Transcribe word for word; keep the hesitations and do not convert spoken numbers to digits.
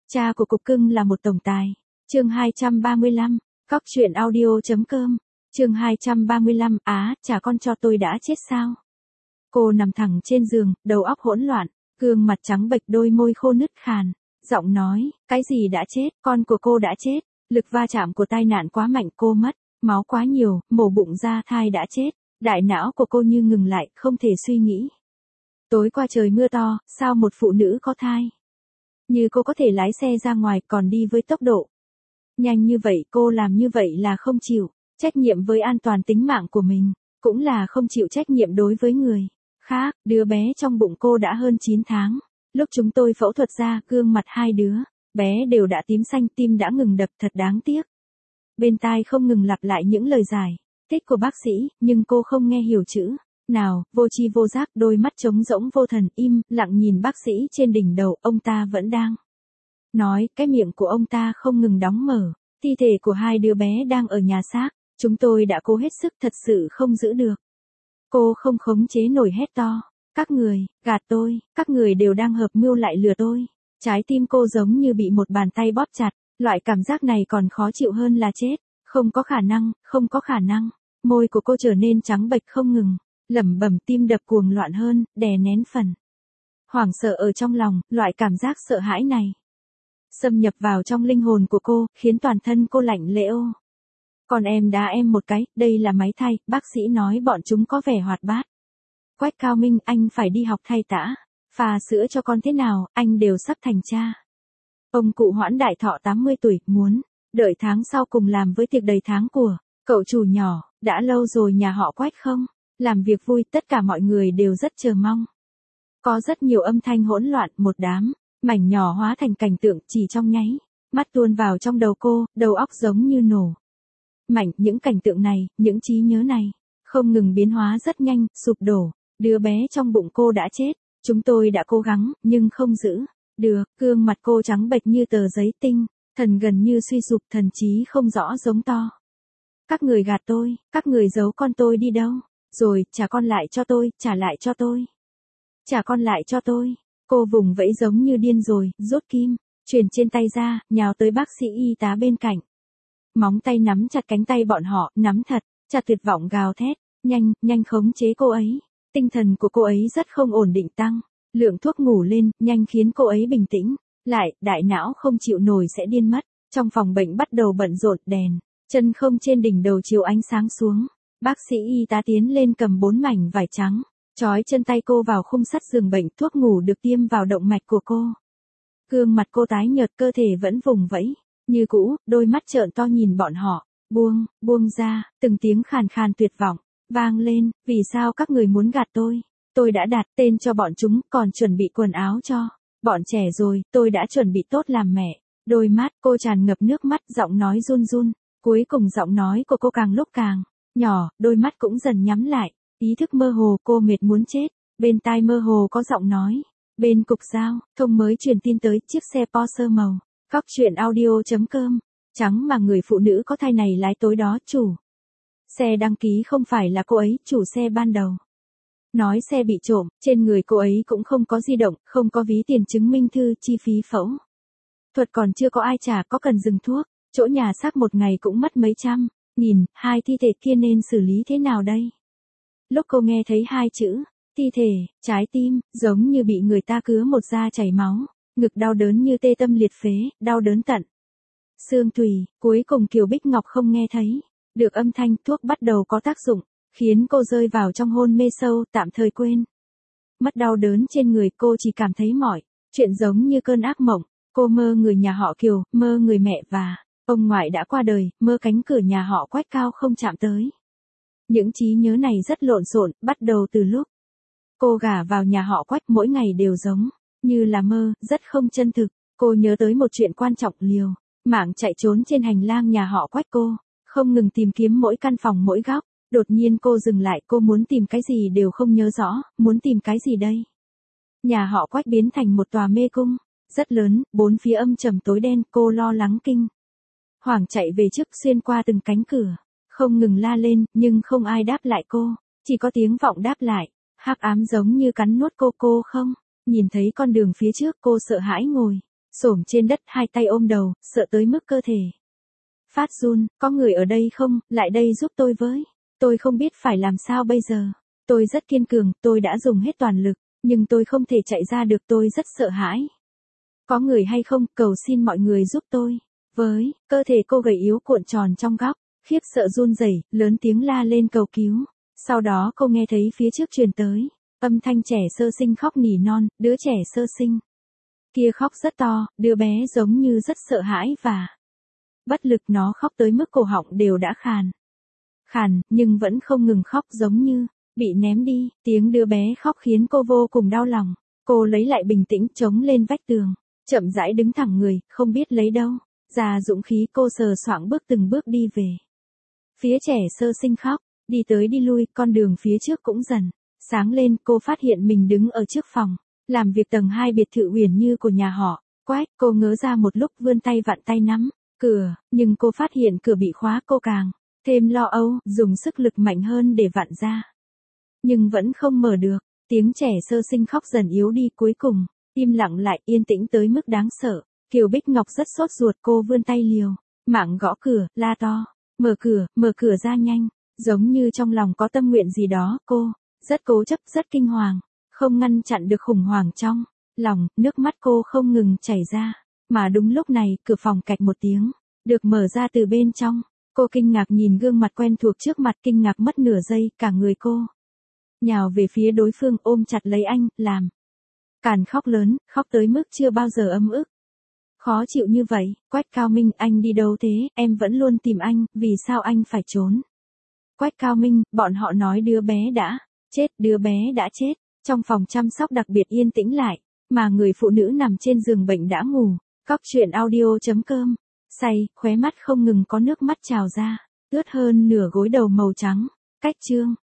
Cha của cục cưng là một tổng tài. Chương hai trăm ba mươi lăm, Cóc truyện audio chấm com. Chương hai trăm ba mươi lăm, á, chả con cho tôi đã chết sao? Cô nằm thẳng trên giường, đầu óc hỗn loạn, gương mặt trắng bệch, đôi môi khô nứt khàn, giọng nói, cái gì đã chết, con của cô đã chết, lực va chạm của tai nạn quá mạnh, cô mất máu quá nhiều, mổ bụng ra, thai đã chết, đại não của cô như ngừng lại, không thể suy nghĩ. Tối qua trời mưa to, sao một phụ nữ có thai như cô có thể lái xe ra ngoài còn đi với tốc độ nhanh như vậy? Cô làm như vậy là không chịu trách nhiệm với an toàn tính mạng của mình, cũng là không chịu trách nhiệm đối với người khác. Đứa bé trong bụng cô đã hơn chín tháng. Lúc chúng tôi phẫu thuật ra, gương mặt hai đứa bé đều đã tím xanh, tim đã ngừng đập, thật đáng tiếc. Bên tai không ngừng lặp lại những lời giải thích của bác sĩ, nhưng cô không nghe hiểu chữ nào, vô tri vô giác, đôi mắt trống rỗng vô thần, im lặng nhìn bác sĩ trên đỉnh đầu. Ông ta vẫn đang nói, cái miệng của ông ta không ngừng đóng mở. Thi thể của hai đứa bé đang ở nhà xác. Chúng tôi đã cố hết sức, thật sự không giữ được. Cô không khống chế nổi, hét to. Các người, gạt tôi, các người đều đang hợp mưu lại lừa tôi. Trái tim cô giống như bị một bàn tay bóp chặt, loại cảm giác này còn khó chịu hơn là chết. Không có khả năng, không có khả năng. Môi của cô trở nên trắng bệch không ngừng, lẩm bẩm, tim đập cuồng loạn hơn, đè nén phần hoảng sợ ở trong lòng. Loại cảm giác sợ hãi này xâm nhập vào trong linh hồn của cô, khiến toàn thân cô lạnh lẽo. Còn em đá em một cái, đây là máy thay, bác sĩ nói bọn chúng có vẻ hoạt bát. Quách Cao Minh, anh phải đi học thay tã, pha sữa cho con thế nào, anh đều sắp thành cha. Ông cụ Hoãn đại thọ tám mươi tuổi, muốn đợi tháng sau cùng làm với tiệc đầy tháng của cậu chủ nhỏ. Đã lâu rồi nhà họ Quách không làm việc vui, tất cả mọi người đều rất chờ mong. Có rất nhiều âm thanh hỗn loạn, một đám mảnh nhỏ hóa thành cảnh tượng chỉ trong nháy mắt tuôn vào trong đầu cô, đầu óc giống như nổ mạnh. Những cảnh tượng này, những trí nhớ này không ngừng biến hóa rất nhanh, sụp đổ. Đứa bé trong bụng cô đã chết. Chúng tôi đã cố gắng, nhưng không giữ được. Gương mặt cô trắng bệch như tờ giấy, tinh thần gần như suy sụp, thần trí không rõ, giống to. Các người gạt tôi, các người giấu con tôi đi đâu rồi, trả con lại cho tôi, trả lại cho tôi, trả con lại cho tôi. Cô vùng vẫy giống như điên rồi, rút kim chuyền trên tay ra, nhào tới bác sĩ y tá bên cạnh. Móng tay nắm chặt cánh tay bọn họ, nắm thật chặt, tuyệt vọng gào thét, nhanh, nhanh khống chế cô ấy. Tinh thần của cô ấy rất không ổn định, tăng lượng thuốc ngủ lên, nhanh khiến cô ấy bình tĩnh lại, đại não không chịu nổi sẽ điên mất. Trong phòng bệnh bắt đầu bận rộn, đèn chân không trên đỉnh đầu chiếu ánh sáng xuống. Bác sĩ y tá tiến lên cầm bốn mảnh vải trắng, trói chân tay cô vào khung sắt giường bệnh, thuốc ngủ được tiêm vào động mạch của cô. Gương mặt cô tái nhợt, cơ thể vẫn vùng vẫy như cũ, đôi mắt trợn to nhìn bọn họ. Buông, buông ra, từng tiếng khàn khàn tuyệt vọng vang lên, vì sao các người muốn gạt tôi? Tôi đã đặt tên cho bọn chúng, còn chuẩn bị quần áo cho bọn trẻ rồi, tôi đã chuẩn bị tốt làm mẹ. Đôi mắt cô tràn ngập nước mắt, giọng nói run run. Cuối cùng giọng nói của cô càng lúc càng nhỏ, đôi mắt cũng dần nhắm lại. Ý thức mơ hồ, cô mệt muốn chết. Bên tai mơ hồ có giọng nói. Bên cục giao thông mới truyền tin tới, chiếc xe Porsche màu Cóc truyện audio chấm com trắng mà người phụ nữ có thai này lái tối đó. Chủ xe đăng ký không phải là cô ấy. Chủ xe ban đầu nói xe bị trộm, trên người cô ấy cũng không có di động, không có ví tiền chứng minh thư, chi phí phẫu thuật còn chưa có ai trả, có cần dừng thuốc. Chỗ nhà xác một ngày cũng mất mấy trăm nghìn, hai thi thể kia nên xử lý thế nào đây? Lúc cô nghe thấy hai chữ thi thể, trái tim giống như bị người ta cứa một da chảy máu, ngực đau đớn như tê tâm liệt phế, đau đớn tận xương tủy. Cuối cùng Kiều Bích Ngọc không nghe thấy được âm thanh, thuốc bắt đầu có tác dụng, khiến cô rơi vào trong hôn mê sâu, tạm thời quên mất đau đớn trên người. Cô chỉ cảm thấy mọi chuyện giống như cơn ác mộng. Cô mơ người nhà họ Kiều, mơ người mẹ và ông ngoại đã qua đời, mơ cánh cửa nhà họ Quách cao không chạm tới. Những trí nhớ này rất lộn xộn, bắt đầu từ lúc cô gả vào nhà họ Quách, mỗi ngày đều giống như là mơ, rất không chân thực. Cô nhớ tới một chuyện quan trọng, liều mạng chạy trốn trên hành lang nhà họ Quách. Cô không ngừng tìm kiếm mỗi căn phòng, mỗi góc. Đột nhiên cô dừng lại, cô muốn tìm cái gì đều không nhớ rõ. Muốn tìm cái gì đây? Nhà họ Quách biến thành một tòa mê cung rất lớn, bốn phía âm trầm tối đen. Cô lo lắng kinh hoàng chạy về trước, xuyên qua từng cánh cửa, không ngừng la lên, nhưng không ai đáp lại cô. Chỉ có tiếng vọng đáp lại, hắc ám giống như cắn nuốt cô. Cô không nhìn thấy con đường phía trước, cô sợ hãi ngồi xổm trên đất hai tay ôm đầu, sợ tới mức cơ thể phát run, có người ở đây không, lại đây giúp tôi với. Tôi không biết phải làm sao bây giờ. Tôi rất kiên cường, tôi đã dùng hết toàn lực, nhưng tôi không thể chạy ra được, tôi rất sợ hãi. Có người hay không, cầu xin mọi người giúp tôi. Với, cơ thể cô gầy yếu cuộn tròn trong góc, khiếp sợ run rẩy, lớn tiếng la lên cầu cứu. Sau đó cô nghe thấy phía trước truyền tới, âm thanh trẻ sơ sinh khóc nỉ non, đứa trẻ sơ sinh kia khóc rất to, đứa bé giống như rất sợ hãi và bất lực, nó khóc tới mức cổ họng đều đã khàn. Khàn, nhưng vẫn không ngừng khóc, giống như bị ném đi. Tiếng đứa bé khóc khiến cô vô cùng đau lòng. Cô lấy lại bình tĩnh, chống lên vách tường, chậm rãi đứng thẳng người, không biết lấy đâu ra dũng khí, cô sờ soạng bước từng bước đi về phía trẻ sơ sinh khóc, đi tới đi lui, con đường phía trước cũng dần sáng lên. Cô phát hiện mình đứng ở trước phòng làm việc tầng hai biệt thự Uyển Như của nhà họ Quách. Cô ngớ ra một lúc, vươn tay vặn tay nắm cửa, nhưng cô phát hiện cửa bị khóa. Cô càng thêm lo âu, dùng sức lực mạnh hơn để vặn ra, nhưng vẫn không mở được. Tiếng trẻ sơ sinh khóc dần yếu đi, cuối cùng im lặng lại, yên tĩnh tới mức đáng sợ. Kiều Bích Ngọc rất sốt ruột, cô vươn tay liều mạng gõ cửa, la to, mở cửa, mở cửa ra nhanh. Giống như trong lòng có tâm nguyện gì đó, cô rất cố chấp, rất kinh hoàng, không ngăn chặn được khủng hoảng trong lòng. Nước mắt cô không ngừng chảy ra. Mà đúng lúc này, cửa phòng cạch một tiếng được mở ra từ bên trong. Cô kinh ngạc nhìn gương mặt quen thuộc trước mặt, kinh ngạc mất nửa giây, cả người cô nhào về phía đối phương, ôm chặt lấy anh, làm càn khóc lớn, khóc tới mức chưa bao giờ ấm ức, khó chịu như vậy. Quách Cao Minh, anh đi đâu thế? Em vẫn luôn tìm anh, vì sao anh phải trốn? Quách Cao Minh, bọn họ nói đứa bé đã chết, đứa bé đã chết. Trong phòng chăm sóc đặc biệt yên tĩnh lại, mà người phụ nữ nằm trên giường bệnh đã ngủ. Cóc truyện audio chấm com. Say, khóe mắt không ngừng có nước mắt trào ra, ướt hơn nửa gối đầu màu trắng. Cách chương